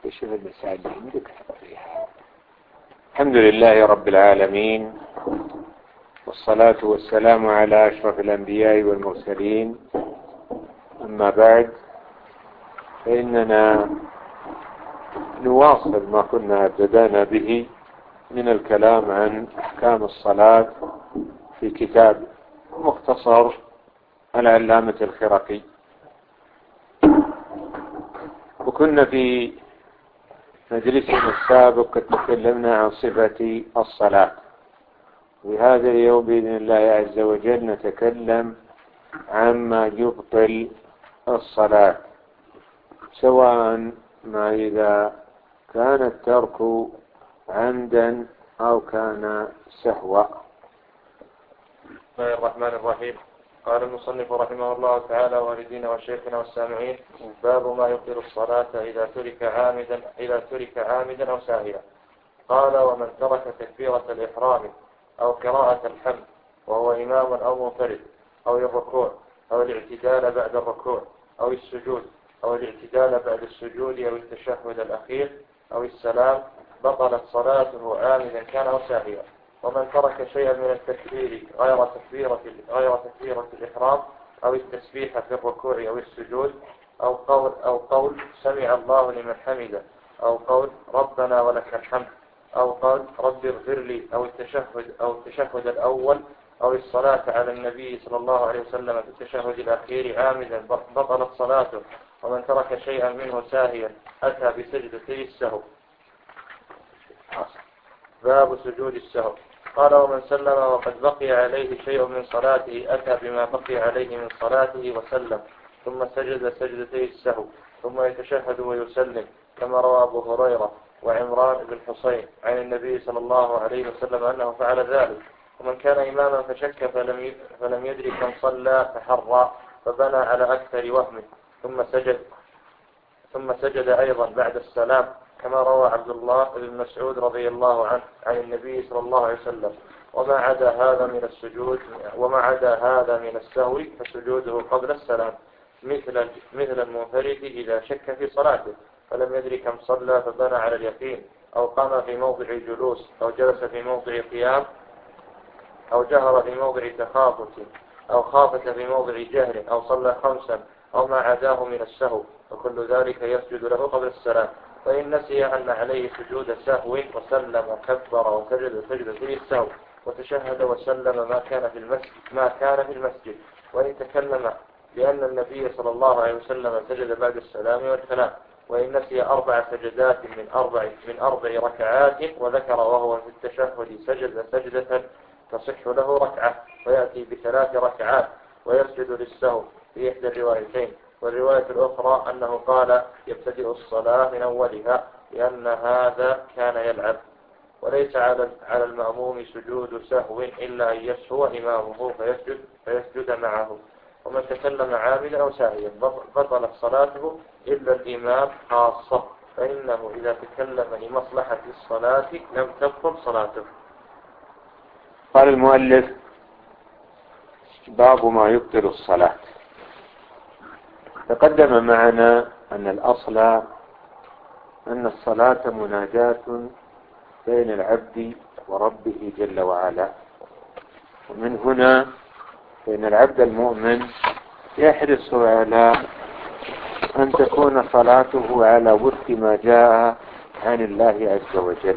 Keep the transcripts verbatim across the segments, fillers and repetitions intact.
شوف المسائل اللي عندك فيها. الحمد لله رب العالمين، والصلاة والسلام على أشرف الأنبياء والمرسلين. أما بعد، فإننا نواصل ما كنا ابتدأنا به من الكلام عن أحكام الصلاة في كتاب مختصر العلامة الخرقي. وكنا في مجلسنا السابق تكلمنا عن صفة الصلاة، وهذا اليوم بإذن الله عز وجل نتكلم عما يبطل الصلاة، سواء ما إذا كان الترك عمدا أو كان سهوا. بسم الله الرحمن الرحيم. قال المصنف رحمه الله تعالى: والدينا وشيخنا والسامعين، باب ما يبطل الصلاة إذا ترك عامدا إذا ترك عامدا أو ساهيا. قال: ومن ترك تكبيرة الإحرام أو قراءة الحمد وهو إمام أو منفرد، أو الركوع أو الاعتدال بعد الركوع أو السجود أو الاعتدال بعد السجود أو التشهد الأخير أو السلام، بطلت صلاته عامدا كان أو ساهيا. ومن ترك شيئا من التكبير غير تكبيرة غير تكبيرة الإحرام أو التسبيح في الركوع أو السجود، أو قول أو قول سمع الله لمن حمده، أو قول ربنا ولك الحمد، أو قول رب اغفر لي، أو التشهد أو التشهد الأول، أو الصلاة على النبي صلى الله عليه وسلم في التشهد الأخير عامدا، بطلت صلاته. ومن ترك شيئا منه ساهيا أتى بسجدتي السهو. باب سجود السهو. قال: ومن سلم وقد بقي عليه شيء من صلاته أتى بما بقي عليه من صلاته وسلم، ثم سجد سجدتي السهو، ثم يتشهد ويسلم، كما روى أبو هريرة وعمران بن حسين عن النبي صلى الله عليه وسلم أنه فعل ذلك. ومن كان إماما فشك فلم فلم يدري كم صلى فحرى فبنى على أكثر وهمه، ثم سجد ثم سجد أيضا بعد السلام، كما روى عبد الله بن مسعود رضي الله عنه عن النبي صلى الله عليه وسلم. وما عدا هذا من السجود وما عدا هذا من السهو فسجوده قبل السلام، مثل مثل المنفرد إذا شك في صلاته فلم يدري كم صلى فبنى على اليقين، أو قام في موضع جلوس، أو جلس في موضع قيام، أو جهر في موضع تخافت، أو خافت في موضع جهر، أو صلى خمسا، أو ما عداه من السهو، وكل ذلك يسجد له قبل السلام. فإن نسي أن عليه سجود سهو وسلم كبر وسجد سجدتي السهو، وتشهد وسلم ما كان في المسجد ما كان في المسجد وإن تكلم لأن النبي صلى الله عليه وسلم سجد بعد السلام والكلام. وإن نسي أربع سجدات من أربع من أربع ركعات وذكر وهو في التشهد سجد سجدة تصح له ركعة، ويأتي بثلاث ركعات ويسجد للسهو في إحدى الروايتين. والرواية الأخرى أنه قال يبتدئ الصلاة من أولها، لأن هذا كان يلعب. وليس على على المأموم سجود سهو إلا أن يسهو إمامه فيسجد فيسجد معه. ومن تكلم عاملا أو ساهيا بطلت صلاته إلا الإمام خاصة، فإنه إذا تكلم لمصلحة الصلاة لم تبطل صلاته. قال المؤلف: باب ما يبطل الصلاة. تقدم معنا أن الأصل أن الصلاة مناجاة بين العبد وربه جل وعلا، ومن هنا فإن العبد المؤمن يحرص على أن تكون صلاته على وفق ما جاء عن الله عز وجل،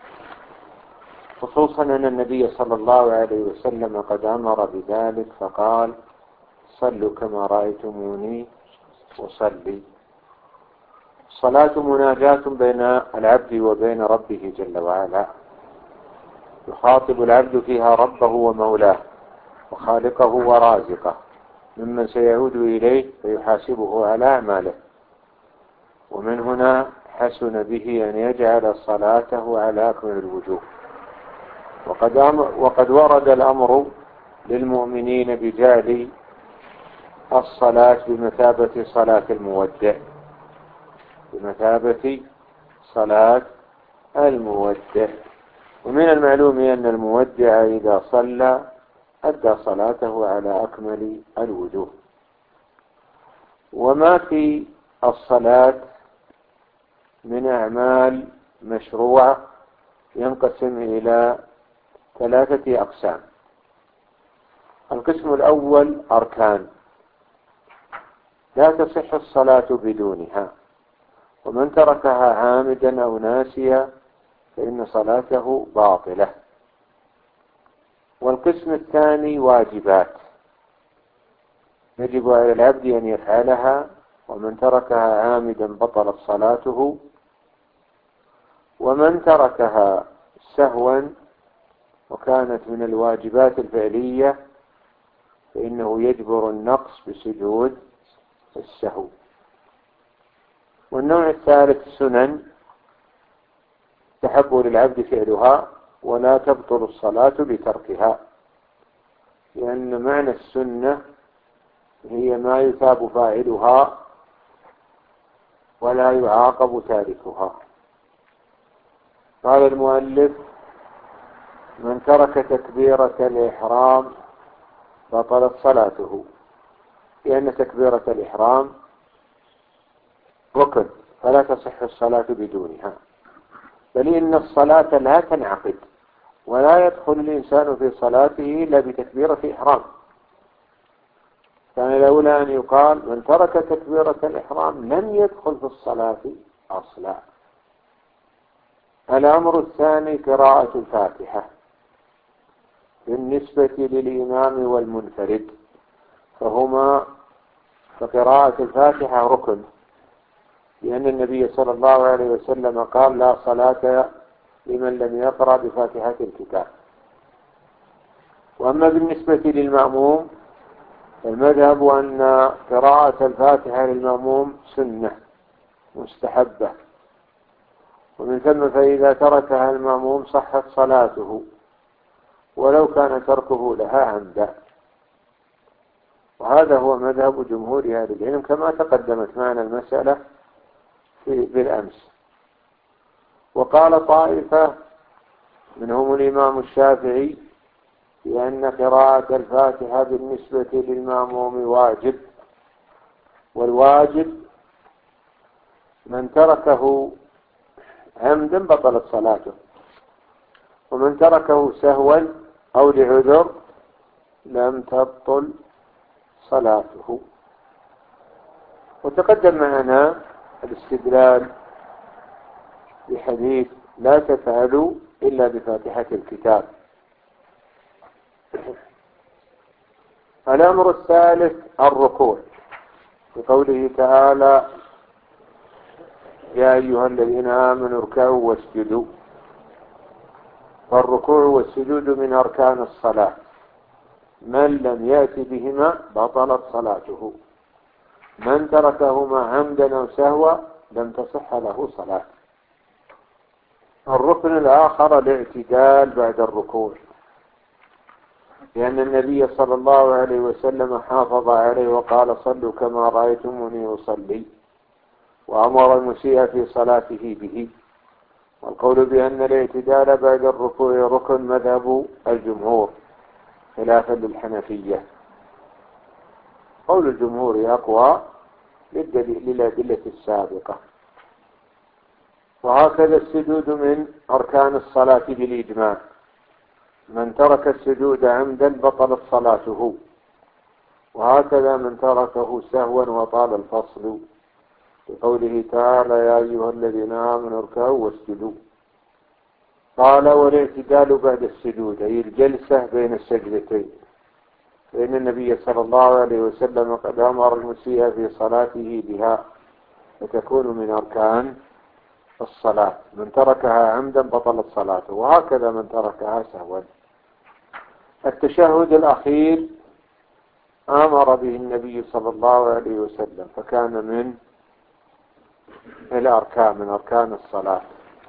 خصوصا أن النبي صلى الله عليه وسلم قد أمر بذلك فقال: صلوا كما رأيتموني أصلي. الصلاة مناجاة بين العبد وبين ربه جل وعلا، يخاطب العبد فيها ربه ومولاه وخالقه ورازقه ممن سيعود إليه فيحاسبه على أعماله. ومن هنا حسن به أن يجعل صلاته على أكمل الوجوه. وقد, وقد ورد الأمر للمؤمنين بجعل الصلاة بمثابة صلاة المودع بمثابة صلاة المودع. ومن المعلوم أن المودع إذا صلى أدى صلاته على أكمل الوجوه. وما في الصلاة من أعمال مشروعة ينقسم إلى ثلاثة أقسام. القسم الأول أركان لا تصح الصلاة بدونها، ومن تركها عامدا أو ناسيا فإن صلاته باطلة. والقسم الثاني واجبات يجب على العبد أن يفعلها، ومن تركها عامدا بطلت صلاته. ومن تركها سهوا وكانت من الواجبات الفعلية فإنه يجبر النقص بسجود السهو. والنوع الثالث سنن تحب للعبد فعلها ولا تبطل الصلاة بتركها، لأن معنى السنة هي ما يثاب فاعلها ولا يعاقب تاركها. قال المؤلف: من ترك تكبيرة الإحرام بطلت صلاته، لأن تكبيرة الإحرام ركن فلا تصح الصلاة بدونها، بل إن الصلاة لا تنعقد ولا يدخل الإنسان في صلاته إلا بتكبيرة إحرام. كان الأولى أن يقال من ترك تكبيرة الإحرام لم يدخل في الصلاة أصلا. الأمر الثاني قراءة الفاتحة بالنسبة للإمام والمنفرد، فهما فقراءة الفاتحة ركن، لأن النبي صلى الله عليه وسلم قال: لا صلاة لمن لم يقرأ بفاتحة الكتاب. وأما بالنسبة للمأموم المذهب أن قراءة الفاتحة للمأموم سنة مستحبة، ومن ثم فإذا تركها المأموم صحت صلاته ولو كان تركه لها عمدا. وهذا هو مذهب جمهور أهل العلم كما تقدمت معنا المسألة بالأمس. وقال طائفة منهم الإمام الشافعي بأن قراءة الفاتحة بالنسبة للمأموم واجب، والواجب من تركه عمدا بطلت صلاته، ومن تركه سهوا أو لعذر لم تبطل صلاته. وتقدم معنا الاستدلال بحديث لا تفعلوا إلا بفاتحة الكتاب. الأمر الثالث الركوع، بقوله تعالى: يا أيها الذين آمنوا اركعوا واسجدوا. فالركوع والسجود من أركان الصلاة، من لم يأت بهما بطلت صلاته، من تركهما عمدا أو سهوا لم تصح له صلاة. الركن الآخر الاعتدال بعد الركوع، لأن النبي صلى الله عليه وسلم حافظ عليه وقال: صلوا كما رأيتموني أصلي، وأمر المسيء في صلاته به. والقول بأن الاعتدال بعد الركوع ركن مذهب الجمهور خلافا للحنفية. قول الجمهور أقوى للأدلة السابقة. وهكذا السجود من أركان الصلاة بالإجماع، من ترك السجود عمدا بطلت صلاته، وهكذا من تركه سهوا وطال الفصل، بقوله تعالى: يا أيها الذين آمنوا اركعوا واسجدوا. قال: والاعتدال بعد السجود أي الجلسة بين السجدتين، فإن النبي صلى الله عليه وسلم قد أمر المسيء في صلاته بها، فتكون من أركان الصلاة، من تركها عمدا بطلت صلاته، وهكذا من تركها سهوا. التشهد الأخير أمر به النبي صلى الله عليه وسلم، فكان من الأركان من أركان الصلاة.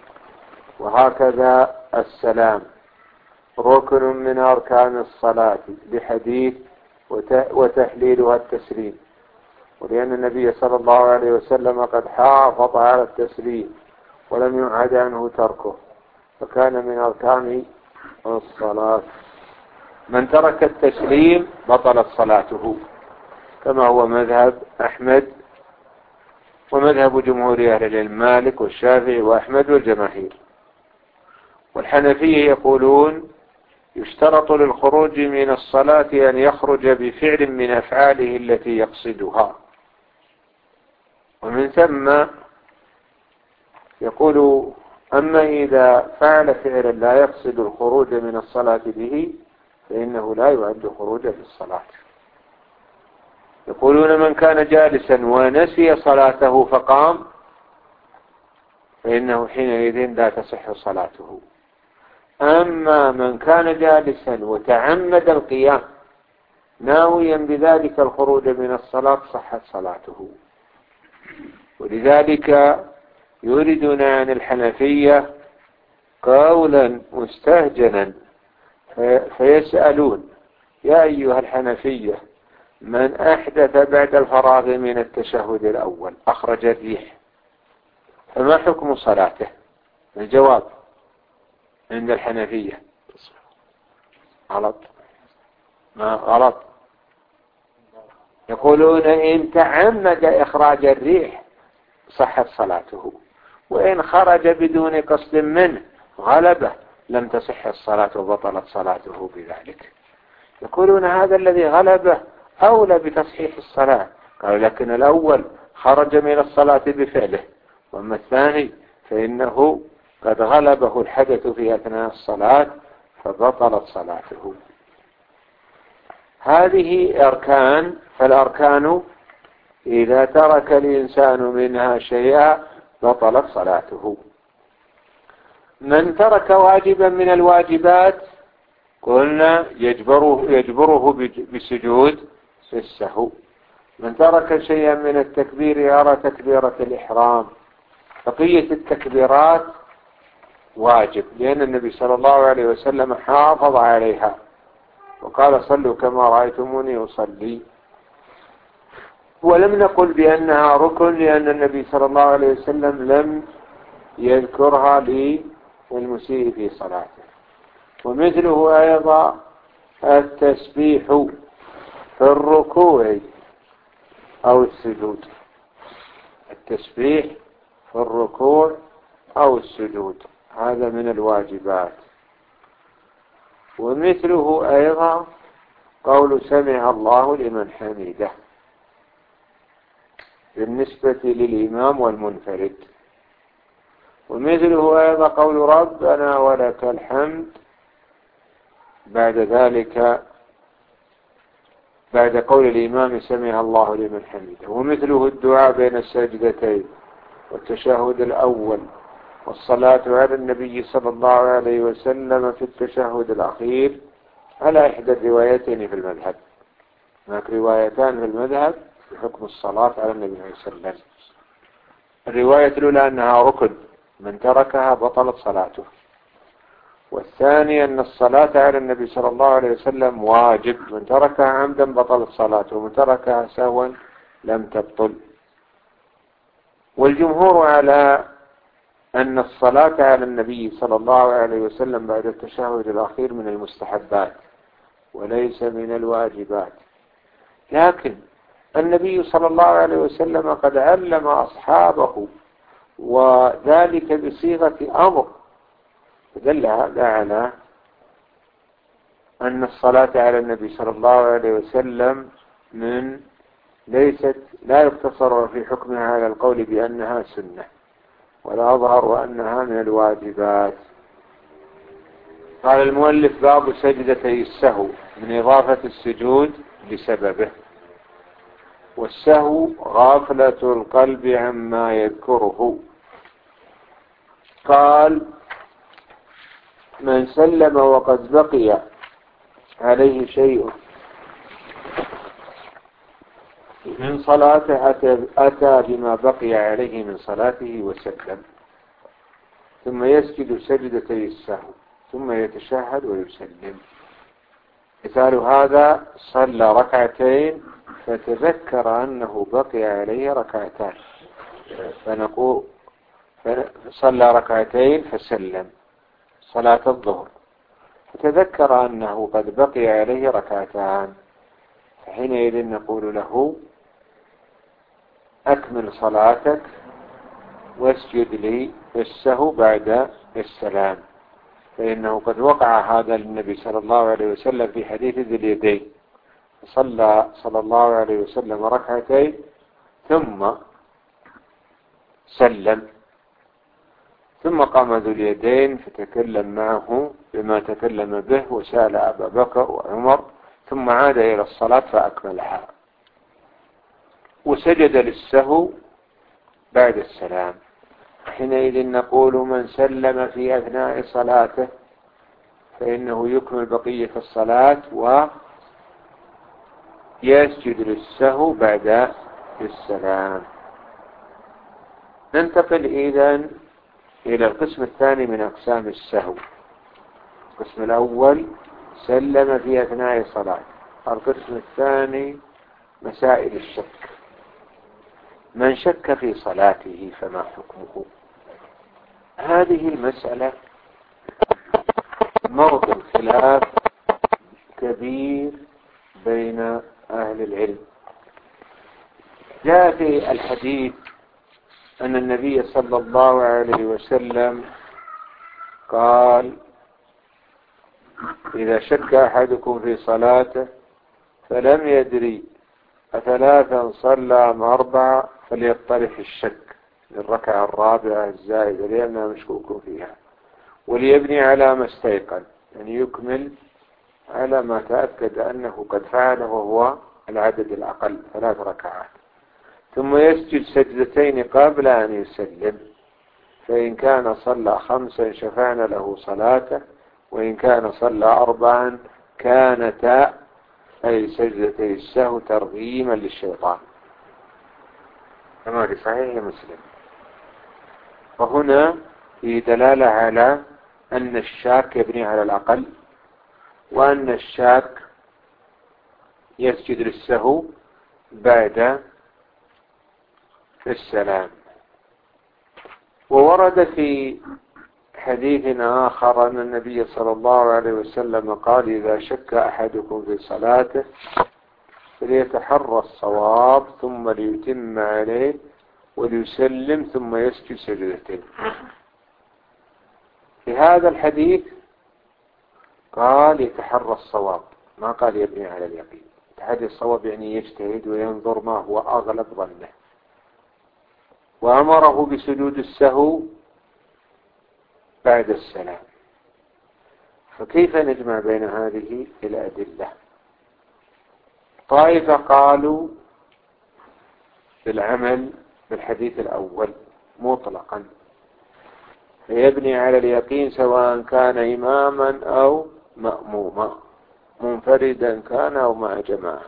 وهكذا السلام ركن من أركان الصلاة بحديث وتحليلها التسليم، ولأن النبي صلى الله عليه وسلم قد حافظ على التسليم ولم يعد عنه تركه، فكان من أركان الصلاة. من ترك التسليم بطلت صلاته، كما هو مذهب أحمد ومذهب جمهور أهل العلم مالك والشافعي وأحمد والجماهير. والحنفية يقولون يشترط للخروج من الصلاة أن يخرج بفعل من أفعاله التي يقصدها، ومن ثم يقول أما إذا فعل فعلا لا يقصد الخروج من الصلاة به فإنه لا يعد خروجا في الصلاة. يقولون من كان جالسا ونسي صلاته فقام فإنه حينئذ لا تصح صلاته. أما من كان جالسا وتعمد القيام ناويا بذلك الخروج من الصلاة صحت صلاته. ولذلك يريدون عن الحنفية قولا مستهجنا فيسألون يا أيها الحنفية من أحدث بعد الفراغ من التشهد الأول أخرج الريح فما حكم صلاته؟ الجواب عند الحنفية غلط. ما غلط، يقولون إن تعمد إخراج الريح صحت صلاته، وإن خرج بدون قصد منه غلبه لم تصح الصلاة وبطلت صلاته بذلك. يقولون هذا الذي غلبه أولى بتصحيح الصلاة. قالوا لكن الأول خرج من الصلاة بفعله، وأما الثاني فإنه قد غلبه الحدث في أثناء الصلاة فبطلت صلاته. هذه أركان، فالأركان إذا ترك الإنسان منها شيئا بطلت صلاته. من ترك واجبا من الواجبات قلنا يجبره, يجبره بسجود السهو. من ترك شيئا من التكبير يرى تكبيرة الإحرام. بقية التكبيرات واجب، لأن النبي صلى الله عليه وسلم حافظ عليها وقال صلوا كما رأيتموني أصلي. ولم نقل بأنها ركن لأن النبي صلى الله عليه وسلم لم يذكرها للمسيء في صلاته. ومثله أيضا التسبيح في الركوع أو السجود. التسبيح في الركوع أو السجود هذا من الواجبات. ومثله أيضا قول سمع الله لمن حمده بالنسبة للإمام والمنفرد. ومثله أيضا قول ربنا ولك الحمد بعد ذلك بعد قول الإمام سمع الله لمن حمده. ومثله الدعاء بين السجدتين والتشهد الأول والصلاة على النبي صلى الله عليه وسلم في التشهد الأخير على إحدى الروايتين في المذهب. هناك روايتان في المذهب في حكم الصلاة على النبي صلى الله عليه وسلم. الرواية الأولى أنها ركن من تركها بطلت صلاته، والثانية أن الصلاة على النبي صلى الله عليه وسلم واجب من تركها عمدا بطلت صلاته ومن تركها سهوا لم تبطل. والجمهور على أن الصلاة على النبي صلى الله عليه وسلم بعد التشهد الأخير من المستحبات وليس من الواجبات. لكن النبي صلى الله عليه وسلم قد علم أصحابه وذلك بصيغة أمر، دل هذا على أن الصلاة على النبي صلى الله عليه وسلم من ليست لا يقتصر في حكمها على القول بأنها سنة، ولا أظهر أنها من الواجبات. قال المؤلف باب سجدتي السهو من إضافة السجود لسببه. والسهو غافلة القلب عما يذكره. قال من سلم وقد بقي عليه شيء من صلاته أتى بما بقي عليه من صلاته وسلم، ثم يسجد سجدتي السهو ثم يتشهد ويسلم. مثال هذا صلى ركعتين فتذكر أنه بقي عليه ركعتان، فنقول صلى ركعتين فسلم صلاة الظهر، فتذكر أنه قد بقي عليه ركعتان، فحينئذ نقول له أكمل صلاتك واسجد لي السهو بعد السلام، فإنه قد وقع هذا للنبي صلى الله عليه وسلم في حديث ذي اليدين، صلى صلى الله عليه وسلم ركعتين ثم سلم، ثم قام ذو اليدين فتكلم معه بما تكلم به وسأل أبا بكر وعمر، ثم عاد إلى الصلاة فأكملها، وسجد للسهو بعد السلام. حينئذ نقول من سلم في أثناء صلاته فإنه يكمل بقية الصلاة ويسجد للسهو بعد السلام. ننتقل إذن إلى القسم الثاني من أقسام السهو. القسم الأول سلم في أثناء صلاة. القسم الثاني مسائل الشك. من شك في صلاته فما حكمه؟ هذه المسألة موضع خلاف كبير بين أهل العلم. جاء في الحديث أن النبي صلى الله عليه وسلم قال: إذا شك أحدكم في صلاته فلم يدري أثلاثا صلى أم أربعة فليطرح الشك للركعة الرابعة الزائدة لأنها مشكوك فيها، وليبني على ما استيقن، يعني يكمل على ما تأكد أنه قد فعله وهو العدد الأقل ثلاث ركعات، ثم يسجد سجدتين قبل أن يسلم، فإن كان صلى خمسا شفعنا له صلاته، وإن كان صلى أربعا كانتا أي سجدتي السهو ترغيما للشيطان، كما في صحيح مسلم. وهنا في دلالة على أن الشاك يبني على الأقل، وأن الشاك يسجد للسهو بعد السلام. وورد في حديث آخر أن النبي صلى الله عليه وسلم قال: إذا شك أحدكم في صلاته فليتحرى الصواب ثم ليتم عليه وليسلم ثم يسجد سجدتين. في هذا الحديث قال يتحرى الصواب، ما قال يبني على اليقين. تحري الصواب يعني يجتهد وينظر ما هو أغلب ظنه، وأمره بسجود السهو بعد السلام. فكيف نجمع بين هذه الأدلة؟ طائفة قالوا بالعمل بالحديث الأول مطلقا، فيبني على اليقين سواء كان إماما أو مأموما، منفردا كان أو مع جماعة،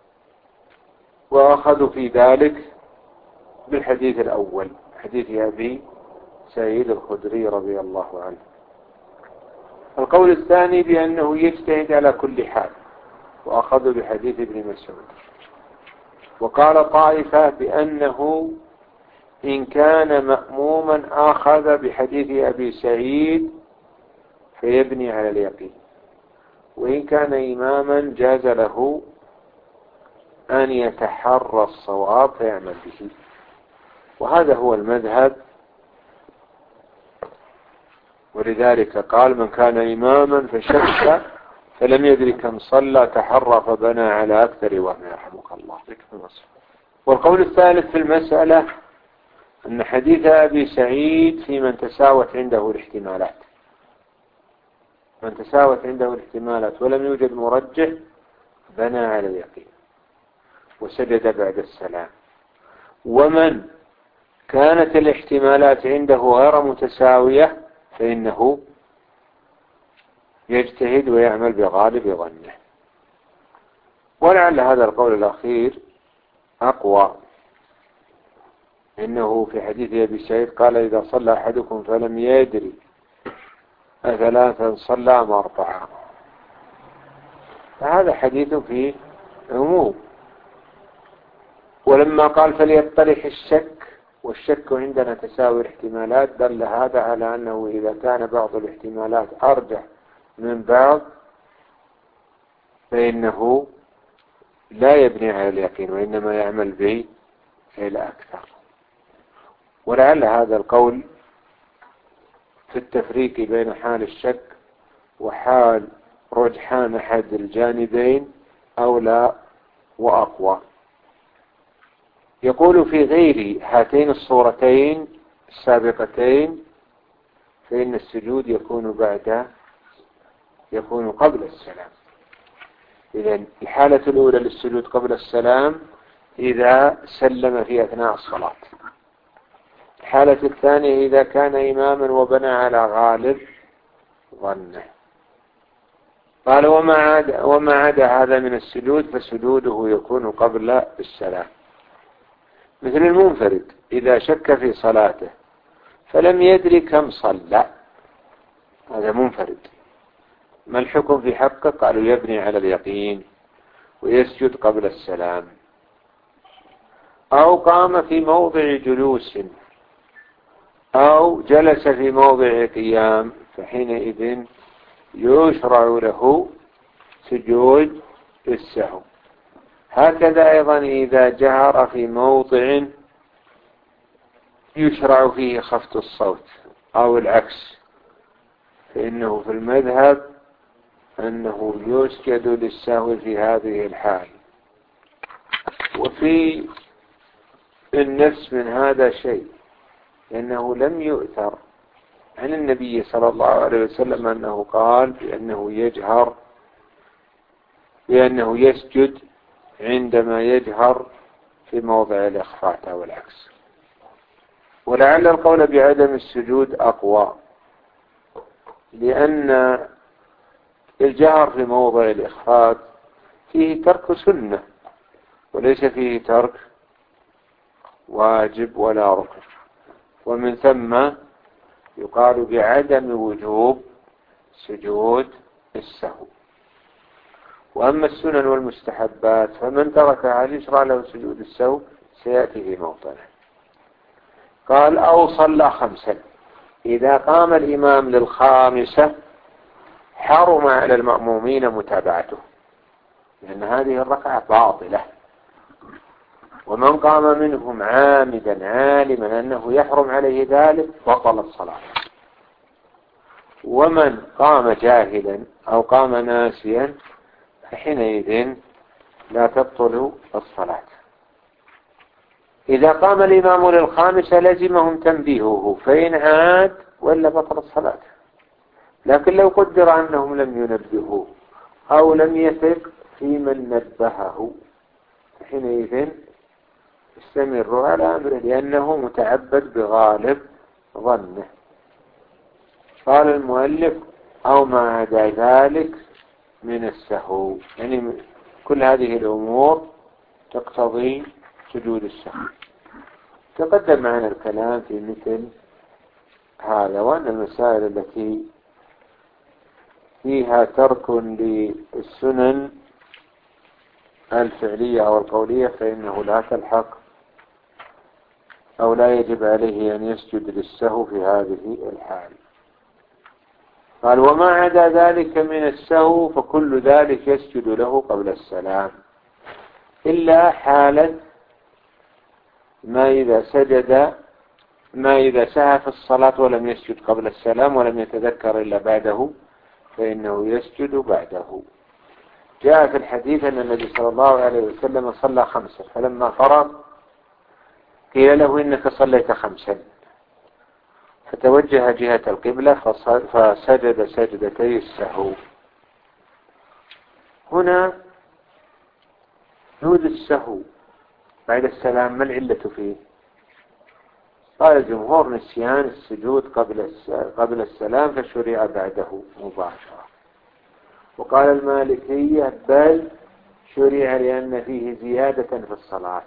وأخذوا في ذلك بالحديث الأول، حديث أبي سعيد الخدري رضي الله عنه. القول الثاني بأنه يجتهد على كل حال، وأخذوا بحديث ابن مسعود. وقال طائفة بأنه إن كان مأموما أخذ بحديث أبي سعيد فيبني على اليقين، وإن كان إماما جاز له أن يتحرى الصواب فيعمل به. وهذا هو المذهب، ولذلك قال: من كان إماما فشك فلم يدري كم صلى تحرى فبنى على أكثر وهم يرحمك الله. والقول الثالث في المسألة أن حديث أبي سعيد في من تساوت عنده الاحتمالات، من تساوت عنده الاحتمالات ولم يوجد مرجح بنى على اليقين وسجد بعد السلام. ومن كانت الاحتمالات عنده غير متساوية فإنه يجتهد ويعمل بغالب ظنه. ولعل هذا القول الأخير أقوى، إنه في حديث أبي سعيد قال: إذا صلى أحدكم فلم يدري أثلاثا صلى أم أربعة. فهذا حديث فيه عموم. ولما قال فليطرح الشك، والشك عندنا تساوي الاحتمالات، دل هذا على أنه إذا كان بعض الاحتمالات أرجح من بعض فإنه لا يبني على اليقين، وإنما يعمل به إلى أكثر. ولعل هذا القول في التفريق بين حال الشك وحال رجحان أحد الجانبين أولى وأقوى. يقول في غير هاتين الصورتين السابقتين فإن السجود يكون بعد يكون قبل السلام. إذن الحالة الأولى للسجود قبل السلام إذا سلم في أثناء الصلاة. الحالة الثانية إذا كان إماما وبنى على غالب ظنه. قال وما عدا وما عدا هذا من السجود فسجوده يكون قبل السلام، مثل المنفرد إذا شك في صلاته فلم يدري كم صلى، هذا منفرد، ما الحكم في حقه؟ قالوا يبني على اليقين ويسجد قبل السلام. أو قام في موضع جلوس أو جلس في موضع قيام فحينئذ يشرع له سجود السهو. هكذا أيضا إذا جهر في موضع يشرع فيه خفض الصوت أو العكس فإنه في المذهب أنه يسجد للسهو في هذه الحال. وفي النفس من هذا شيء، لأنه لم يؤثر عن النبي صلى الله عليه وسلم أنه قال بأنه يجهر بأنه يسجد عندما يجهر في موضع الإخفاء أو العكس. ولعل القول بعدم السجود أقوى، لأن الجهر في موضع الإخفاء فيه ترك سنة وليس فيه ترك واجب ولا ركن، ومن ثم يقال بعدم وجوب سجود السهو. وأما السنن والمستحبات فمن تركها يشرع له سجود السهو سيأتي في موطنه. قال أو صلى خمسا، إذا قام الإمام للخامسة حرم على المأمومين متابعته، لأن هذه الركعة باطلة، ومن قام منهم عامدا عالما أنه يحرم عليه ذلك بطلت صلاته. ومن قام جاهلا أو قام ناسيا فحينئذ لا تبطل الصلاة. إذا قام الإمام للخامسة لزمهم تنبيهه فإن عاد ولا بطلت الصلاة. لكن لو قدر أنهم لم ينبهوه أو لم يثق في من نبهه حينئذ استمروا على أمره، لأنه متعبد بغالب ظنه. قال المؤلف أو ما عدا ذلك من السهو، يعني كل هذه الأمور تقتضي سجود السهو. تقدم معنا الكلام في مثل هذا، وأن المسائل التي فيها ترك للسنن الفعلية أو القولية فإنه لا تلحق أو لا يجب عليه أن يسجد للسهو في هذه الحال. قال وما عدا ذلك من السهو فكل ذلك يسجد له قبل السلام، إلا حالة ما إذا سجد ما إذا سهى في الصلاة ولم يسجد قبل السلام ولم يتذكر إلا بعده فإنه يسجد بعده. جاء في الحديث أن النبي صلى الله عليه وسلم صلى خمسا فلما فرغ قيل له إنك صليت خمسا، فتوجه جهة القبلة فسجد سجدتي السهو. هنا سجود السهو بعد السلام ما العلة فيه؟ قال الجمهور نسيان السجود قبل قبل السلام فشرع بعده مباشرة. وقال المالكية بل شرع لأن فيه زيادة في الصلاة،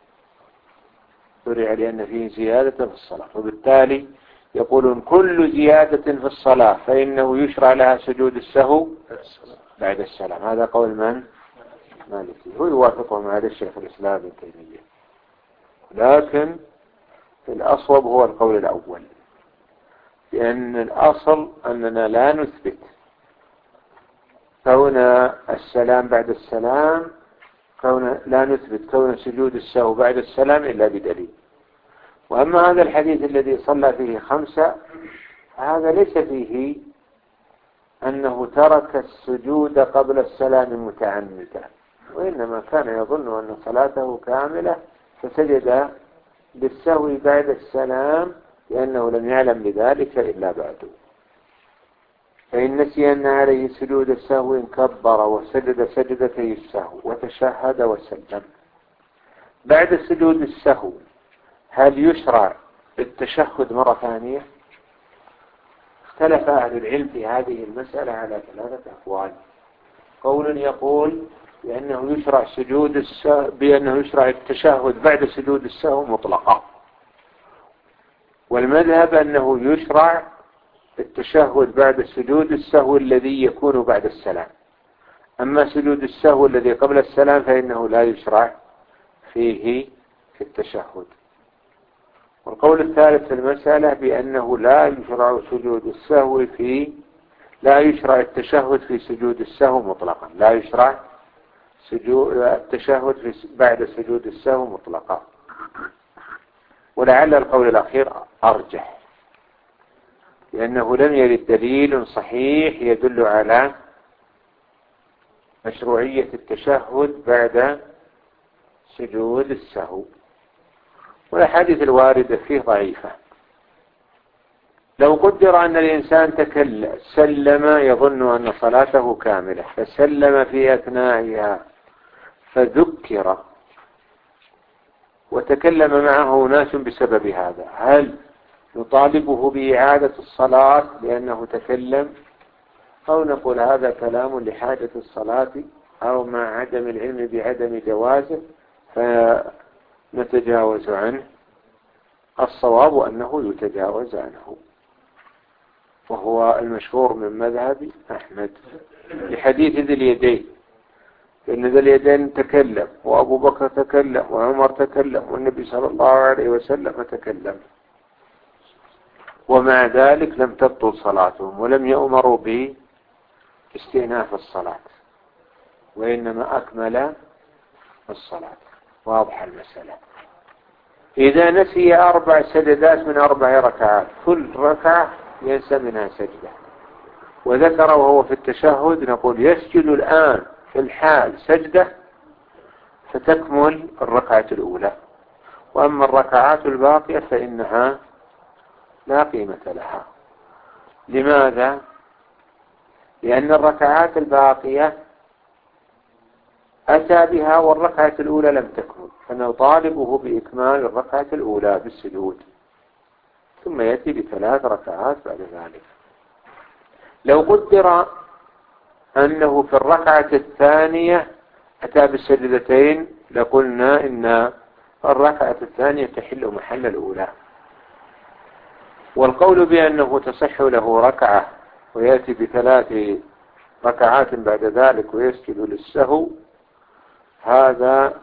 شرع لأن فيه زيادة في الصلاة، وبالتالي يقولون كل زيادة في الصلاة فإنه يشرع لها سجود السهو بعد السلام. هذا قول من؟ مالكي، هو يوافقهم على الشيخ الإسلام ابن تيمية، لكن الأصوب هو القول الأول، لأن الأصل أننا لا نثبت كون السلام بعد السلام كون لا نثبت كون سجود السهو بعد السلام إلا بدليل. وأما هذا الحديث الذي صلى فيه خمسة هذا ليس فيه أنه ترك السجود قبل السلام متعمدا، وإنما كان يظن أن صلاته كاملة فسجد بالسهو بعد السلام لأنه لم يعلم بذلك إلا بعده. فإن نسي أن عليه سجود السهو كبر وسجد سجدتي السهو وتشهد وسلم. بعد سجود السهو هل يشرع التشهد مرة ثانية؟ اختلف أهل العلم في هذه المسألة على ثلاثة أقوال. قول يقول بأنه يشرع سجود السهو بأنه يشرع التشهد بعد سجود السهو مطلقا، والمذهب أنه يشرع التشهد بعد سجود السهو الذي يكون بعد السلام. أما سجود السهو الذي قبل السلام فإنه لا يشرع فيه في التشهد. والقول الثالث في المسألة بأنه لا يشرع سجود السهو في لا يشرع التشهد في سجود السهو مطلقا، لا يشرع سجود التشهد في بعد سجود السهو مطلقا. ولعل القول الأخير أرجح، لأنه لم يرد دليل صحيح يدل على مشروعية التشهد بعد سجود السهو، والأحاديث الواردة فيه ضعيفة. لو قدر أن الإنسان تكلم سلم يظن أن صلاته كاملة فسلم في أثنائها فذكر وتكلم معه ناس بسبب هذا، هل نطالبه بإعادة الصلاة لأنه تكلم، أو نقول هذا كلام لحاجة الصلاة أو مع عدم العلم بعدم جوازه فنتجاوز عنه؟ الصواب أنه يتجاوز عنه، وهو المشهور من مذهب أحمد لحديث ذي اليدين، لأن ذي اليدين تكلم وأبو بكر تكلم وعمر تكلم والنبي صلى الله عليه وسلم تكلم، ومع ذلك لم تبطل صلاتهم ولم يؤمروا باستئناف الصلاة، وإنما أكمل الصلاة. واضح المسألة. إذا نسي أربع سجدات من أربع ركعات كل ركعة ينسى منها سجدة وذكر وهو في التشهد، نقول يسجد الآن في الحال سجدة فتكمل الركعة الأولى، وأما الركعات الباقية فإنها لا قيمة لها. لماذا؟ لأن الركعات الباقية أتى بها والركعة الأولى لم تكمل، فنطالبه بإكمال الركعة الأولى بالسجود، ثم يأتي بثلاث ركعات بعد ذلك. لو قدر أنه في الركعة الثانية أتى بالسجدتين لقلنا إن الركعة الثانية تحل محل الأولى. والقول بأنه تصح له ركعة ويأتي بثلاث ركعات بعد ذلك ويسجد للسهو، هذا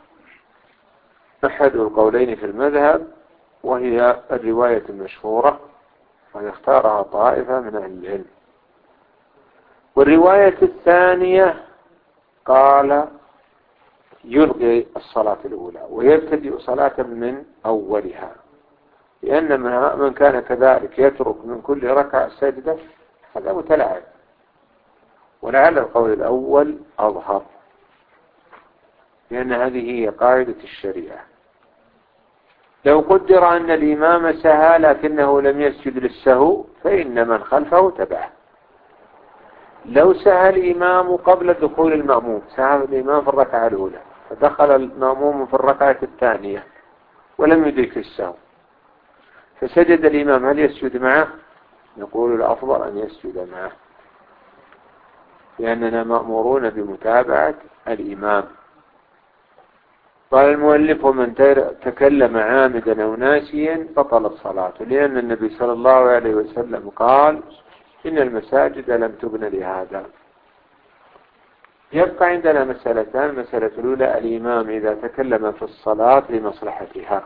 أحد القولين في المذهب، وهي الرواية المشهورة ويختارها طائفة من أهل العلم. والرواية الثانية قال يلغي الصلاة الأولى ويبتدئ صلاة من أولها، لأن من كان كذلك يترك من كل ركعة سجدة هذا متلاعب. ولعل القول الأول أظهر، لأن هذه هي قاعدة الشريعة. لو قدر أن الإمام سهى لكنه لم يسجد للسهو فإن من خلفه تبعه. لو سهى الإمام قبل دخول المأموم، سهى الإمام في الركعة الأولى فدخل المأموم في الركعة الثانية ولم يدرك السهو فسجد الإمام، هل يسجد معه؟ نقول الأفضل أن يسجد معه، لأننا مأمورون بمتابعة الإمام. قال المؤلف ومن تكلم عامدا أو ناسيا بطلت صلاته، لأن النبي صلى الله عليه وسلم قال إن المساجد لم تبن لهذا. يبقى عندنا مسألتان. المسألة الأولى الإمام إذا تكلم في الصلاة لمصلحتها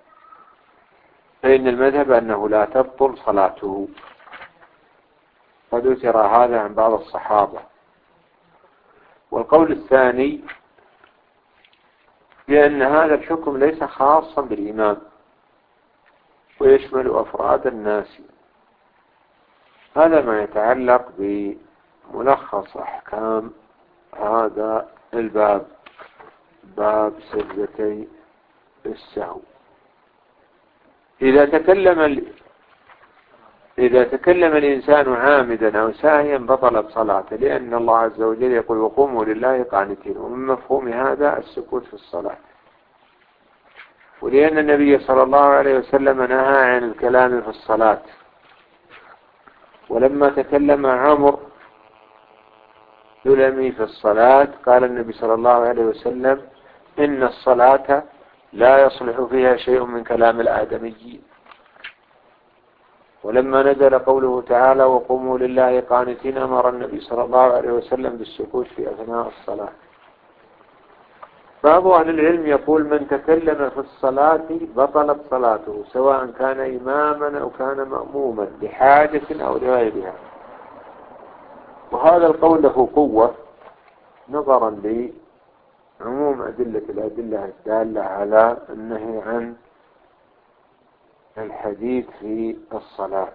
فإن المذهب أنه لا تبطل صلاته، قد أثر هذا عن بعض الصحابة. والقول الثاني لأن هذا الحكم ليس خاصا بالإمام ويشمل أفراد الناس. هذا ما يتعلق بملخص أحكام هذا الباب، باب سجدتي السهو. إذا تكلم ال... إذا تكلم الإنسان عامدا أو ساهيا بطلت صلاته، لأن الله عز وجل يقول وقوموا لله قانتين، ومن مفهوم هذا السكوت في الصلاة، ولأن النبي صلى الله عليه وسلم نهى عن الكلام في الصلاة. ولما تكلم عمرو سلمي في الصلاة قال النبي صلى الله عليه وسلم إن الصلاة لا يصلح فيها شيء من كلام الآدميين. ولما نزل قوله تعالى وقوموا لله قانتين أمر النبي صلى الله عليه وسلم بالسكوت في أثناء الصلاة. بعض أهل العلم يقول من تكلم في الصلاة بطلت صلاته، سواء كان إماما أو كان مأموما لحاجة أو لغيرها. وهذا القول له قوة نظرا لعموم أدلة الأدلة الدالة على النهي عن الحديث في الصلاة.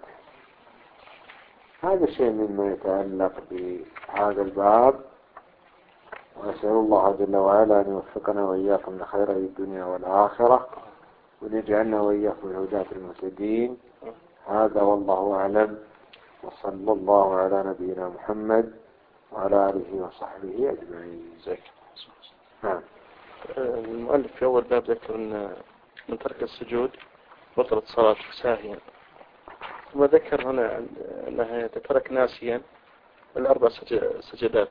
هذا شيء مما يتعلق بهذا الباب، وأسأل الله جل وعلا أن يوفقنا وإياكم لخير الدنيا والآخرة، ونجعلنا وإياكم الهداة المهتدين. هذا والله أعلم، وصلى الله على نبينا محمد وعلى آله وصحبه أجمعين. نعم. المؤلف في أول باب ذكر أن من ترك السجود بطلت صلاة ساهيا، ثم ذكر هنا أنها تترك ناسيا الأربع سجدات،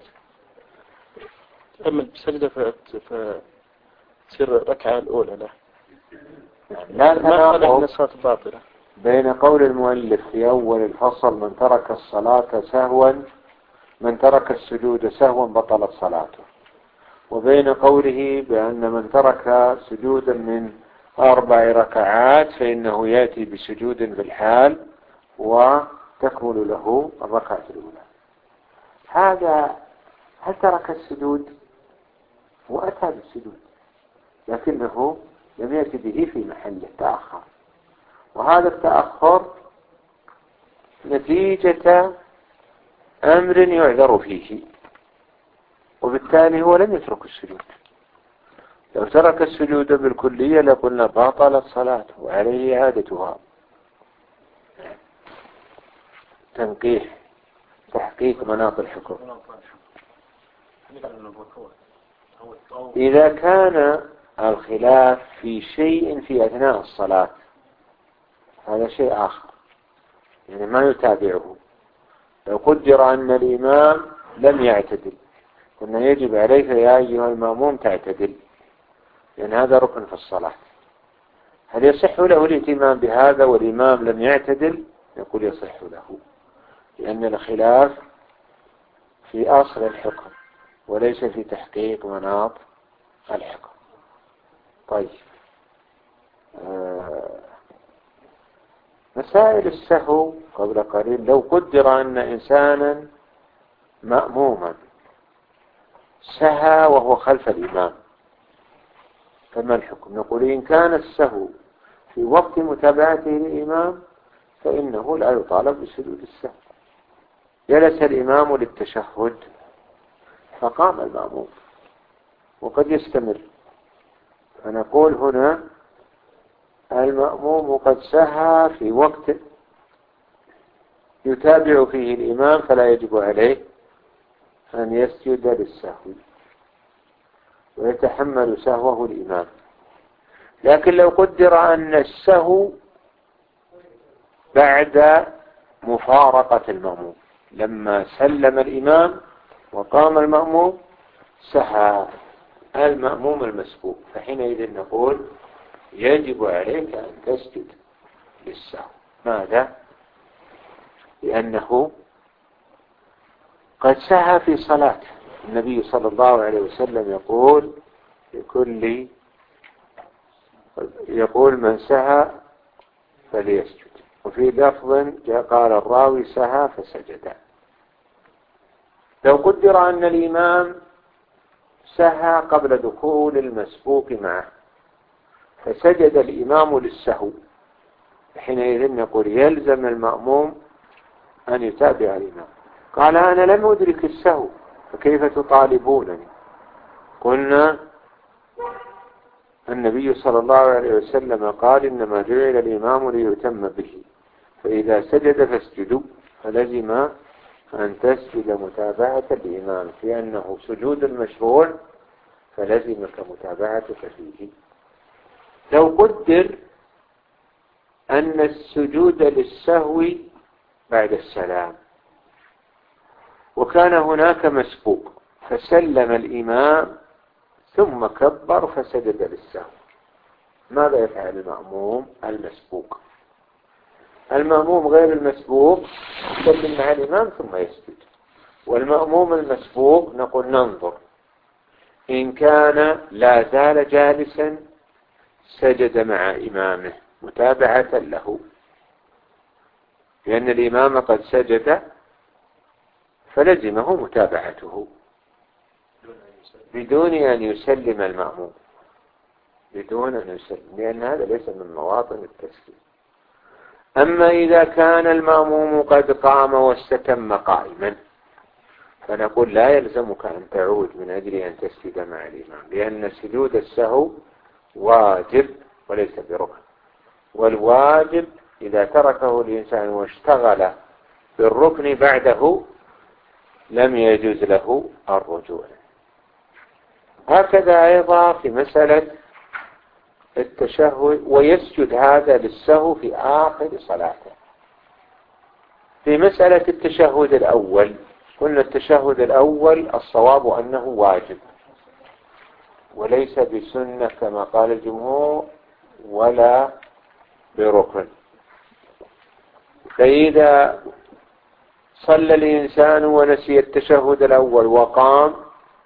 أما السجدة فتصير الركعة الأولى له. لا تناقض صلاة باطلة بين قول المؤلف في أول الفصل من ترك الصلاة سهوا من ترك السجود سهوا بطلت صلاته، وبين قوله بأن من ترك سجودا من أربع ركعات فإنه يأتي بسجود في الحال وتكمل له الركعة الأولى. هذا هل ترك السجود؟ وأتى بالسجود لكنه لم يأتي به في محله، تأخر، وهذا التأخر نتيجة أمر يعذر فيه، وبالتالي هو لم يترك السجود. لو ترك السجود بالكلية لقلنا باطلت صلاته وعليه إعادتها. تنقيح تحقيق مناط الحكم. إذا كان الخلاف في شيء في أثناء الصلاة هذا شيء آخر، يعني ما يتابعه. لو قدر أن الإمام لم يعتدل قلنا يجب عليك يا أيها المأموم تعتدل، لأن هذا ركن في الصلاة. هل يصح له الائتمام بهذا والإمام لم يعتدل؟ يقول يصح له، لأن الخلاف في أصل الحكم وليس في تحقيق مناط الحكم. طيب، آه مسائل السهو قبل قليل، لو قدر أن إنسانا مأموما سهى وهو خلف الإمام فما الحكم؟ نقول إن كان السهو في وقت متابعته للإمام فإنه لا يطالب بسجود السهو. جلس الإمام للتشهد فقام المأموم وقد يستمر، فنقول هنا المأموم قد سهى في وقت يتابع فيه الإمام فلا يجب عليه أن يسجد للسهو ويتحمل سهوه الإمام. لكن لو قدر أن السهو بعد مفارقة المأموم، لما سلم الإمام وقام المأموم سهى المأموم المسبوق، فحينئذ نقول يجب عليك أن تسجد للسهو. ماذا؟ لأنه قد سهى في صلاته. النبي صلى الله عليه وسلم يقول لكل يقول من سهى فليسجد، وفي لفظ جاء قال الراوي سهى فسجد. لو قدر أن الإمام سهى قبل دخول المسبوق معه فسجد الإمام للسهو، حينئذ نقول يلزم المأموم أن يتابع الإمام. قال أنا لم أدرك السهو فكيف تطالبونني؟ قلنا النبي صلى الله عليه وسلم قال إنما جعل الإمام ليتم به، فإذا سجد فاسجدوا، فلزم أن تسجد متابعة الإمام في أنه سجود المشروع، فلزمك متابعتك فيه. لو قدر أن السجود للسهو بعد السلام وكان هناك مسبوق فسلم الإمام ثم كبر فسجد للسهو، ماذا يفعل المأموم المسبوق؟ المأموم غير المسبوق يسلم مع الإمام ثم يسجد، والمأموم المسبوق نقول ننظر إن كان لا زال جالسا سجد مع إمامه متابعة له، لأن الإمام قد سجد فلزمه متابعته بدون أن يسلم المأموم، بدون أن يسلم، لأن هذا ليس من مواطن التسليم. أما إذا كان المأموم قد قام واستتم قائما فنقول لا يلزمك أن تعود من أجل أن تسجد مع الإمام، لأن سجود السهو واجب وليس بركن، والواجب إذا تركه الإنسان واشتغل بالركن بعده لم يجوز له الرجوع. هكذا أيضا في مسألة التشهد، ويسجد هذا للسهو في آخر صلاته. في مسألة التشهد الأول قلنا التشهد الأول الصواب أنه واجب وليس بسنة كما قال الجمهور ولا بركن. فإذا صلى الإنسان ونسي التشهد الأول وقام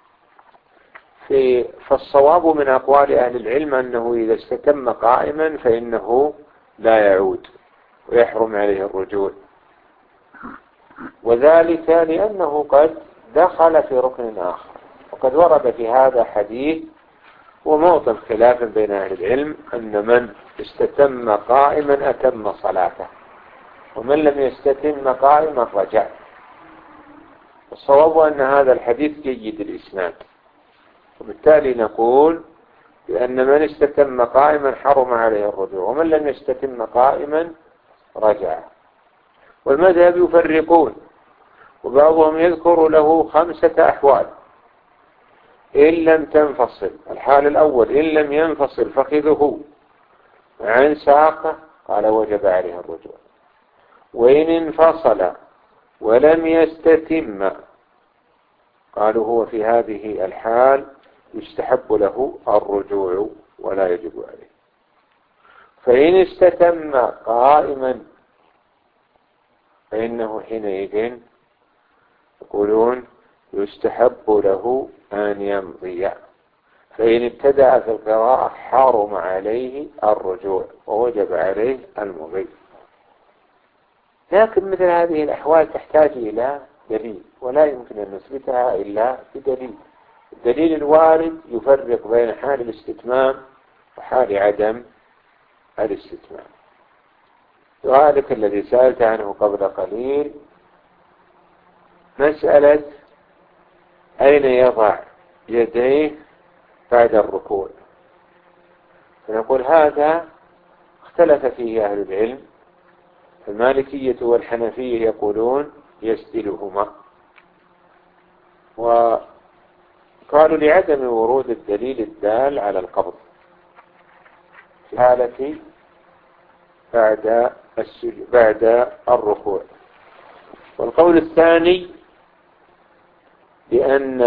في فالصواب من أقوال أهل العلم أنه إذا استتم قائما فإنه لا يعود ويحرم عليه الرجوع، وذلك لأنه قد دخل في ركن آخر. وقد ورد في هذا حديث وموطن خلاف بين أهل العلم أن من استتم قائما أتم صلاته، ومن لم يستتم قائما رجع. الصواب أن هذا الحديث جيد الإسناد، وبالتالي نقول بأن من استتم قائما حرم عليه الرجوع، ومن لم يستتم قائما رجع. والمذهب يفرقون، وبعضهم يذكر له خمسة أحوال إن لم تنفصل. الحال الأول إن لم ينفصل فخذه عن ساقه قال وجب عليه الرجوع، وإن انفصل ولم يستتم قالوا هو في هذه الحال يستحب له الرجوع ولا يجب عليه. فإن استتم قائما فإنه حينئذ يقولون يستحب له أن يمضي، فإن ابتدأ في القراءة حرم عليه الرجوع ووجب عليه المضي. لكن مثل هذه الأحوال تحتاج إلى دليل، ولا يمكن أن نثبتها إلا بدليل. الدليل الوارد يفرق بين حال الاستتمام وحال عدم الاستتمام. سؤالك الذي سألت عنه قبل قليل مسألة أين يضع يديه بعد الركوع، فنقول هذا اختلف فيه أهل العلم. المالكية والحنفية يقولون يسدلهما، وقالوا لعدم ورود الدليل الدال على القبض في حالة بعد بعد الركوع. والقول الثاني بأن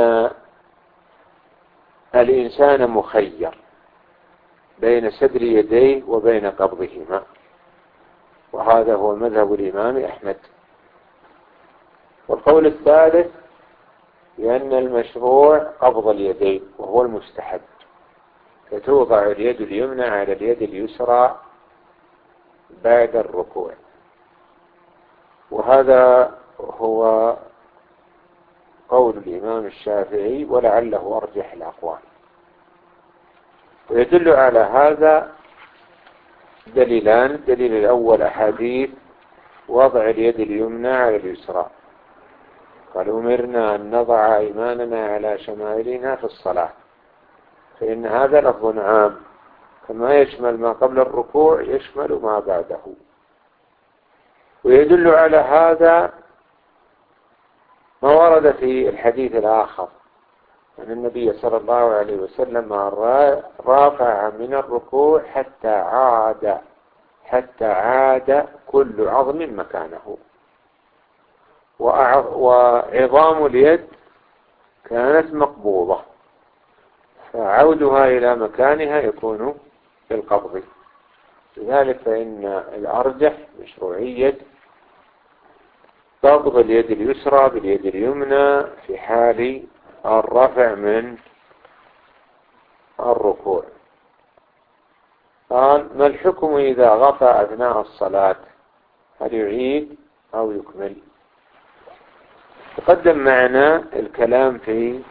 الإنسان مخير بين سدر يديه وبين قبضهما، وهذا هو مذهب الإمام أحمد. والقول الثالث بأن المشروع قبض اليدين وهو المستحب، فتوضع اليد اليمنى على اليد اليسرى بعد الركوع، وهذا هو قول الإمام الشافعي ولعله أرجح الأقوال. ويدل على هذا دليلان. الدليل الأول أحاديث وضع اليد اليمنى على اليسرى، قال أمرنا أن نضع أيماننا على شمائلنا في الصلاة، فإن هذا لفظ عام، كما يشمل ما قبل الركوع يشمل ما بعده. ويدل على هذا ما ورد في الحديث الآخر أن النبي صلى الله عليه وسلم رافع من الركوع حتى عاد حتى عاد كل عظم مكانه، وعظام اليد كانت مقبوضة، فعودها إلى مكانها يكون بالقبض. لذلك فإن الأرجح مشروعية قبض اليد اليسرى باليد اليمنى في حال الرفع من الركوع. قال ما الحكم إذا غفى أثناء الصلاة، هل يعيد أو يكمل؟ تقدم معنا الكلام في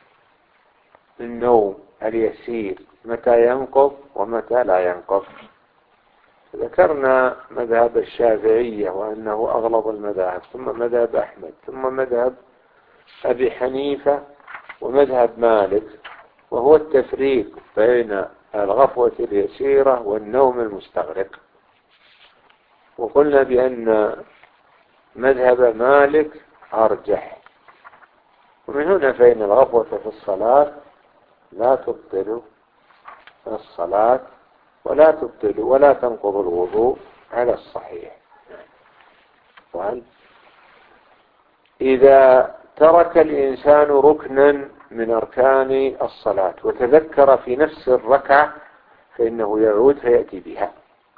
النوم اليسير متى ينقض ومتى لا ينقض. ذكرنا مذهب الشافعية وأنه أغلظ المذاهب، ثم مذهب أحمد، ثم مذهب أبي حنيفة، ومذهب مالك، وهو التفريق بين الغفوة اليسيرة والنوم المستغرق. وقلنا بأن مذهب مالك أرجح، ومن هنا فإن الغفوة في الصلاة لا تبطل الصلاة ولا تبطل ولا تنقض الوضوء على الصحيح. إذا ترك الإنسان ركنا من أركان الصلاة وتذكر في نفس الركعة فإنه يعود فيأتي بها.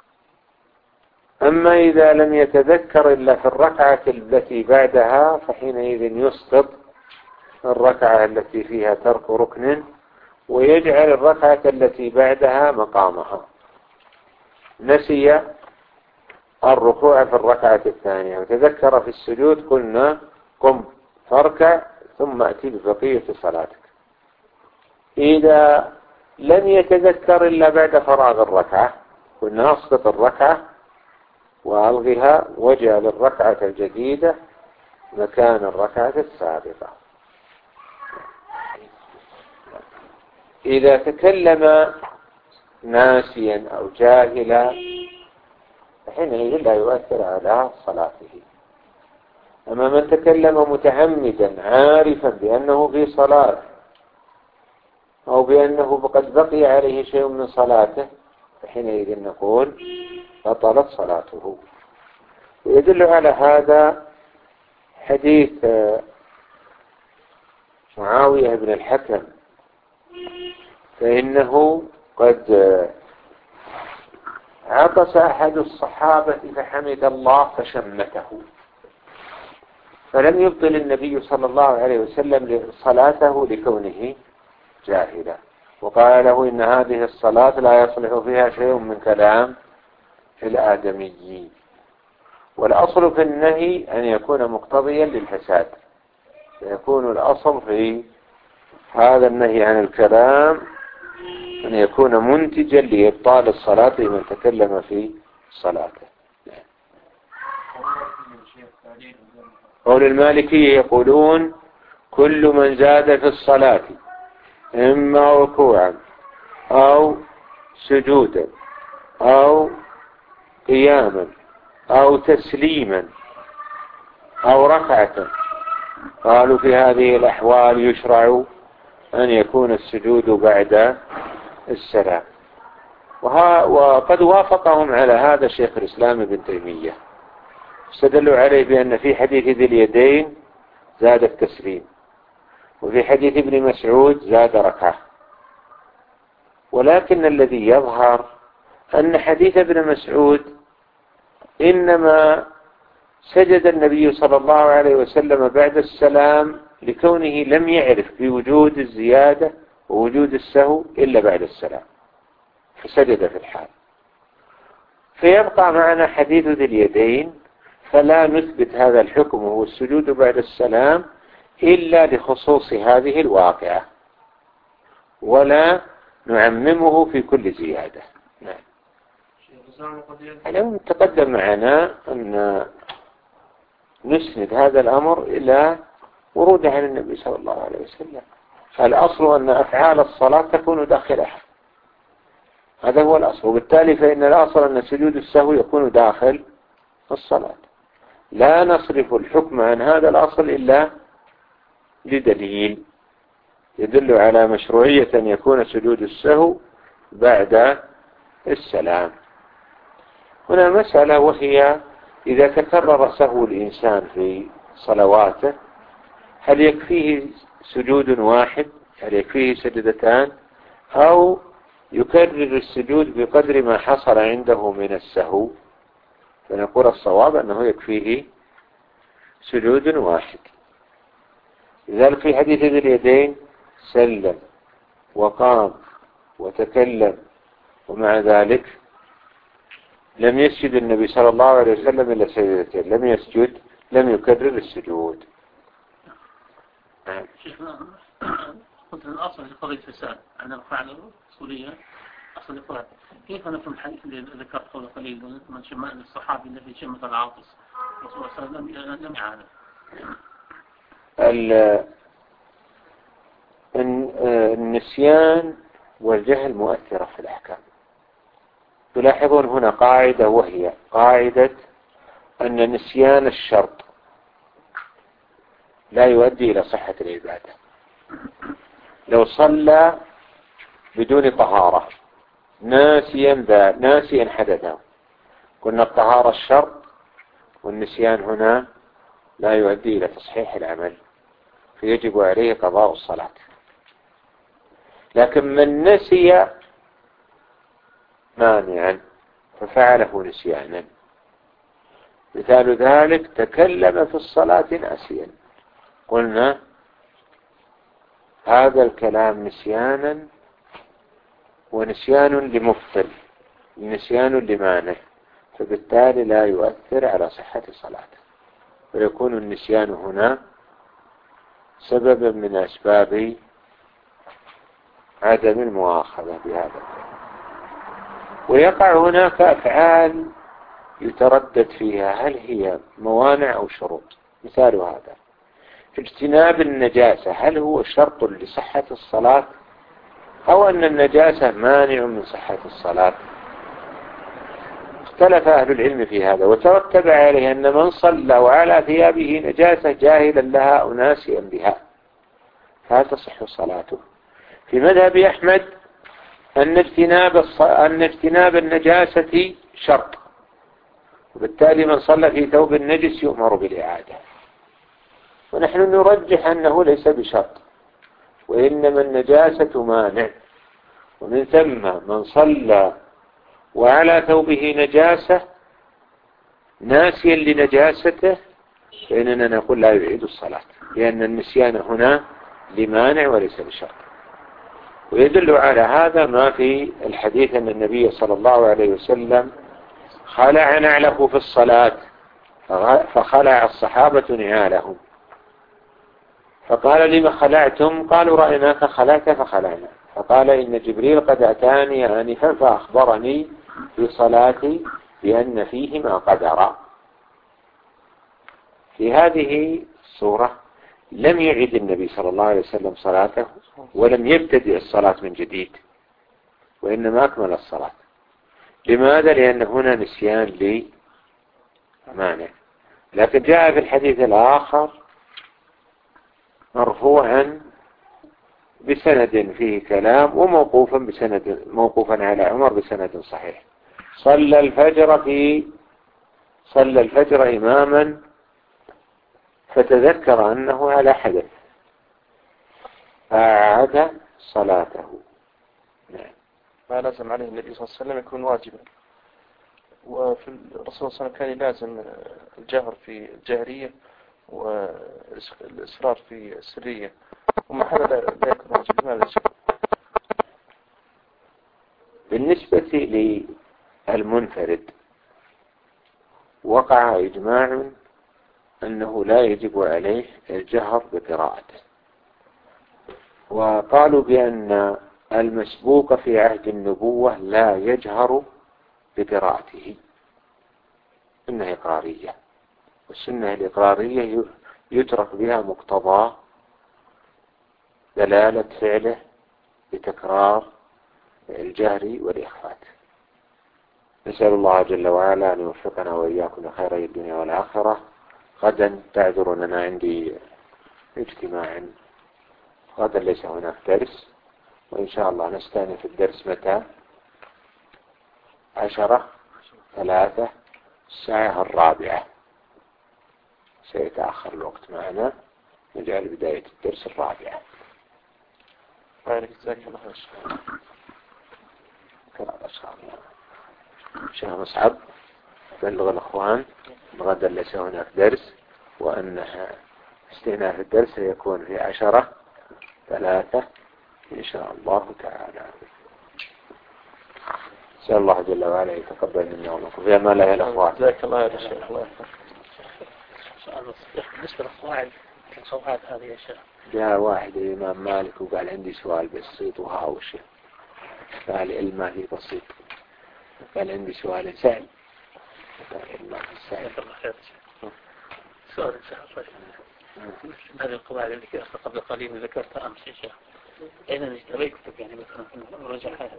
أما إذا لم يتذكر إلا في الركعة التي بعدها فحينئذ يسقط الركعة التي فيها ترك ركن ويجعل الركعة التي بعدها مقامها. نسي الركوع في الركعة الثانية وتذكر في السجود، قلنا قم فاركع ثم أتي ببقية صلاتك. إذا لم يتذكر إلا بعد فراغ الركعة قلنا أسقط الركعة وألغها واجعل الركعة الجديدة مكان الركعة السابقة. إذا تكلم ناسيا أو جاهلا فحينئذ لا يؤثر على صلاته. أما من تكلم متعمدا عارفا بأنه في صلاة أو بأنه قد بقي عليه شيء من صلاته فحينئذ نقول بطلت صلاته. ويدل على هذا حديث معاوية بن الحكم، فإنه قد عطس أحد الصحابة فحمد الله فشمته، فلم يبطل النبي صلى الله عليه وسلم صلاته لكونه جاهلا، وقال له إن هذه الصلاة لا يصلح فيها شيء من كلام الآدميين. والأصل في النهي أن يكون مقتضيا للفساد، فيكون الأصل في هذا النهي عن الكلام أن يكون منتجا لإبطال الصلاة لمن تكلم في صلاته. قول المالكية يقولون كل من زاد في الصلاة إما ركوعا أو سجودا أو قياما أو تسليما أو ركعة، قالوا في هذه الأحوال يشرع أن يكون السجود بعد السلام. وقد وافقهم على هذا شيخ الإسلام ابن تيمية، استدلوا عليه بأن في حديث ذي اليدين زاد التسليم، وفي حديث ابن مسعود زاد ركعة. ولكن الذي يظهر أن حديث ابن مسعود إنما سجد النبي صلى الله عليه وسلم بعد السلام لكونه لم يعرف بوجود الزيادة ووجود السهو إلا بعد السلام فسجد في الحال. فيبقى معنا حديث ذي اليدين، فلا نثبت هذا الحكم وهو السجود بعد السلام إلا لخصوص هذه الواقعة، ولا نعممه في كل زيادة. نعم. اليوم تقدم معنا أن نسند هذا الأمر إلى ورود عن النبي صلى الله عليه وسلم. الأصل أن أفعال الصلاة تكون داخلها، هذا هو الأصل، وبالتالي فإن الأصل أن سجود السهو يكون داخل الصلاة. لا نصرف الحكم عن هذا الأصل إلا لدليل يدل على مشروعية أن يكون سجود السهو بعد السلام. هنا مسألة، وهي إذا تكرر سهو الإنسان في صلواته هل يكفيه سجود واحد، هل يكفيه سجدتان، أو يكرر السجود بقدر ما حصل عنده من السهو؟ فنقول الصواب أنه يكفيه سجود واحد. لذلك في حديث ذي اليدين سلم وقام وتكلم، ومع ذلك لم يسجد النبي صلى الله عليه وسلم إلا سجدتين، لم يسجد، لم يكرر السجود. شيخنا قلت الأصل في قضية الفساد أن الفعل الأصولية أصل الإفراد، كيف نفهم الحديث اللي ذكرت قبل قليل من شمال الصحابي الذي شمت العاطس الرسول صلى الله عليه وسلم لم يعانه؟ النسيان والجهل مؤثرة في الأحكام. تلاحظون هنا قاعدة، وهي قاعدة أن نسيان الشرط لا يؤدي إلى صحة العبادة. لو صلى بدون طهارة ناسيا ذا ناسيا حدثه، قلنا الطهارة الشرط، والنسيان هنا لا يؤدي إلى تصحيح العمل، فيجب عليه قضاء الصلاة. لكن من نسي مانعا ففعله نسيانا، مثال ذلك تكلم في الصلاة ناسيا، قلنا هذا الكلام نسيانا، ونسيان لمبطل، نسيان لمانع، فبالتالي لا يؤثر على صحة صلاته، ويكون النسيان هنا سببا من أسباب عدم المؤاخذة بهذا. ويقع هناك أفعال يتردد فيها هل هي موانع أو شروط. مثال هذا اجتناب النجاسة، هل هو شرط لصحة الصلاة، أو أن النجاسة مانع من صحة الصلاة؟ اختلف أهل العلم في هذا، وترتب عليه أن من صلى وعلى ثيابه نجاسة جاهلا لها أو ناسيا بها فلا تصح صلاته. في مذهب أحمد أن اجتناب, الص... أن اجتناب النجاسة شرط، وبالتالي من صلى في ثوب النجس يؤمر بالإعادة. ونحن نرجح أنه ليس بشرط، وإنما النجاسة مانع، ومن ثم من صلى وعلى ثوبه نجاسة ناسيا لنجاسته فإننا نقول لا يعيد الصلاة، لأن النسيان هنا لمانع وليس بشرط. ويدل على هذا ما في الحديث أن النبي صلى الله عليه وسلم خلع نعله في الصلاة فخلع الصحابة نعالهم، فقال لما خلعتم؟ قالوا رأيناك خلعت فخلعنا. فقال إن جبريل قد أتاني آنفا فأخبرني في صلاتي بأن فيهما قدرا. في هذه الصورة لم يعد النبي صلى الله عليه وسلم صلاته، ولم يبتدئ الصلاة من جديد، وإنما أكمل الصلاة. لماذا؟ لأن هنا نسيان لمانع. لكن جاء في الحديث الآخر مرفوعا بسند فيه كلام، وموقوفا بسند موقوفا على عمر بسند صحيح. صلى الفجر في صلى الفجر إماما فتذكر أنه على حدث فأعاد صلاته. نعم. ما لازم عليه النبي صلى الله عليه وسلم يكون واجبا، وفي الرسول صلى الله عليه وسلم كان لازم الجهر في الجهرية والإصرار في السرية، وما هذا لا يكون واجب. ماذا شيء؟ بالنسبة للمنفرد وقع إجماع أنه لا يجب عليه الجهر بقراءته. وقالوا بأن المسبوق في عهد النبوة لا يجهر بقراءته، سنة إقرارية، والسنة الإقرارية يترك بها مقتضى دلالة فعله بتكرار الجهر والإخفات. نسأل الله جل وعلا أن يوفقنا وإياكم لخيري الدنيا والآخرة. غدا تعذروننا عندي اجتماع، غدا ليس هناك درس، وإن شاء الله نستأنف الدرس متى؟ عشرة ثلاثة الساعة الرابعة، سيتأخر الوقت معنا، نجعل بداية الدرس الرابعة. شيخ مصعب بلغ الأخوان غدا ليس هناك درس، وأن استئناف الدرس سيكون في عشرة ثلاثة إن شاء الله تعالى. نسأل الله جل وعلا يتقبل منا ومنكم في أمان الله الأخوان. جزاك الله يا شيخ. الله يحفظك. بالنسبة للقواعد القواعد هذه يا شيخ، جاء واحد الإمام مالك وقال عندي سؤال بسيط وهاوش، قال علم في بسيط، قال عندي سؤال سهل، قال علم في سهل. سؤال سهل. هذه القواعد التي قبل قليل ذكرتها أمس يا شيخ، أين نجد كتب يعني مثلا رجع هذه؟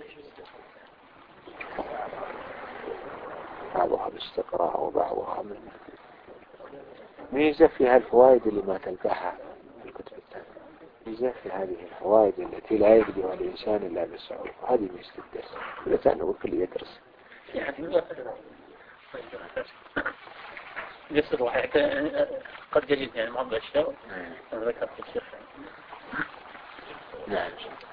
بعضها باستقراء وبعضها من ميزة فيها الفوائد اللي ما تلقاها في الكتب الثانية، ميزة في هذه الفوائد التي لا يجدها الإنسان إلا بالصعوبة، هذه ميزة الدرس، الإنسان هو كل يدرس يعني من يصير واحد قد يجد يعني بعض الأشياء ذكرت الشيخ. نعم.